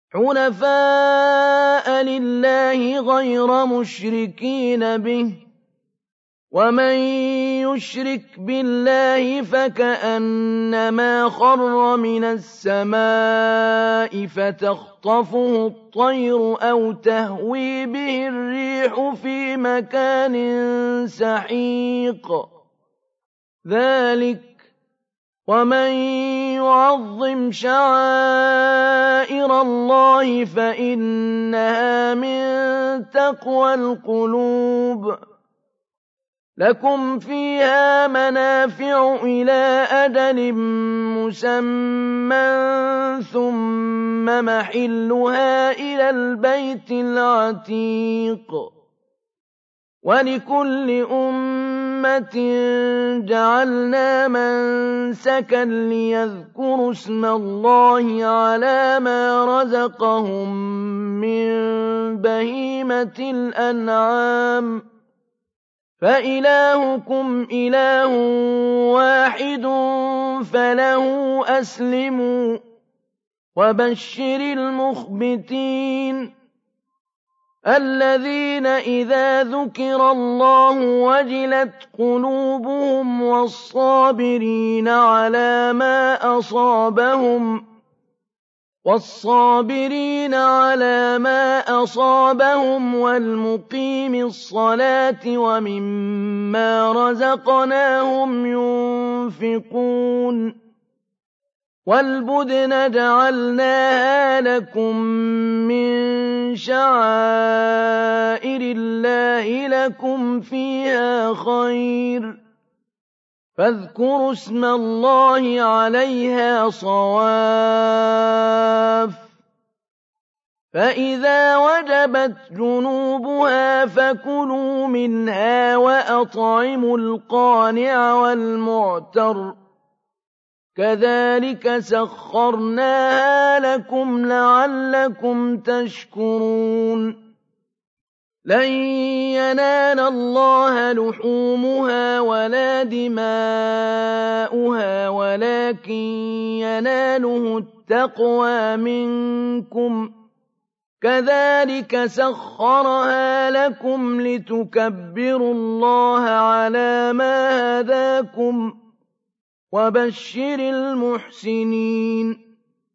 حُنَفَاءَ لِلَّهِ غَيْرَ مُشْرِكِينَ بِهِ ۚ وَمَن يُشْرِكْ بِاللَّهِ فَكَأَنَّمَا خَرَّ مِنَ السَّمَاءِ فَتَخْطَفُهُ الطَّيْرُ أَوْ تَهْوِي بِهِ الرِّيحُ فِي مَكَانٍ سَحِيقٍ ذَٰلِكَ وَمَن يُعَظِّمْ شَعَائِرَ اللَّهِ فَإِنَّهَا مِن تَقْوَى الْقُلُوبِ لَكُمْ فِيهَا مَنَافِعُ إِلَىٰ أَجَلٍ مُّسَمًّى ثُمَّ مَحِلُّهَا إِلَى الْبَيْتِ الْعَتِيقِ وَلِكُلِّ أُمَّةٍ جَعَلْنَا مَنسَكًا لِّيَذْكُرُوا اسْمَ اللَّهِ عَلَىٰ مَا رَزَقَهُم مِّن بَهِيمَةِ الْأَنْعَامِ ۖ فَإِلَٰهُكُمْ إِلَٰهٌ وَاحِدٌ فَلَهُ أَسْلِمُوا ۗ وَبَشِّرِ الْمُخْبِتِينَ الَّذِينَ إِذَا ذُكِرَ اللَّهُ وَجِلَتْ قُلُوبُهُمْ وَالصَّابِرِينَ عَلَىٰ مَا أَصَابَهُمْ وَالْمُقِيمِ الصَّلَاةِ وَمِمَّا رَزَقْنَاهُمْ يُنفِقُونَ وَالْبُدْنَ جَعَلْنَاهَا لَكُم مِّن شَعَائِرِ اللَّهِ لَكُمْ فِيهَا خَيْرٌ ۖ فاذكروا اسم الله عَلَيْهَا صَوَافَّ ۖ فَإِذَا وَجَبَتْ جُنُوبُهَا فَكُلُوا مِنْهَا وَأَطْعِمُوا الْقَانِعَ وَالْمُعْتَرَّ ۚ كَذَٰلِكَ سَخَّرْنَاهَا لَكُمْ لَعَلَّكُمْ تَشْكُرُونَ لَن يَنَالَ اللَّهَ لُحُومُهَا وَلَا دِمَاؤُهَا وَلَٰكِن يَنَالُهُ التَّقْوَىٰ مِنكُمْ ۚ كَذَٰلِكَ سَخَّرَهَا لَكُمْ لِتُكَبِّرُوا اللَّهَ عَلَىٰ مَا هَدَاكُمْ ۗ وَبَشِّرِ الْمُحْسِنِينَ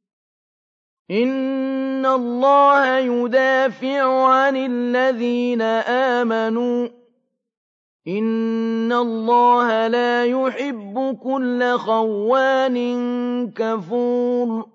إِنَّ اللَّهَ يُدَافِعُ عَنِ الَّذِينَ آمَنُوا ۗ إِنَّ اللَّهَ لَا يُحِبُّ كُلَّ خَوَّانٍ كَفُورٍ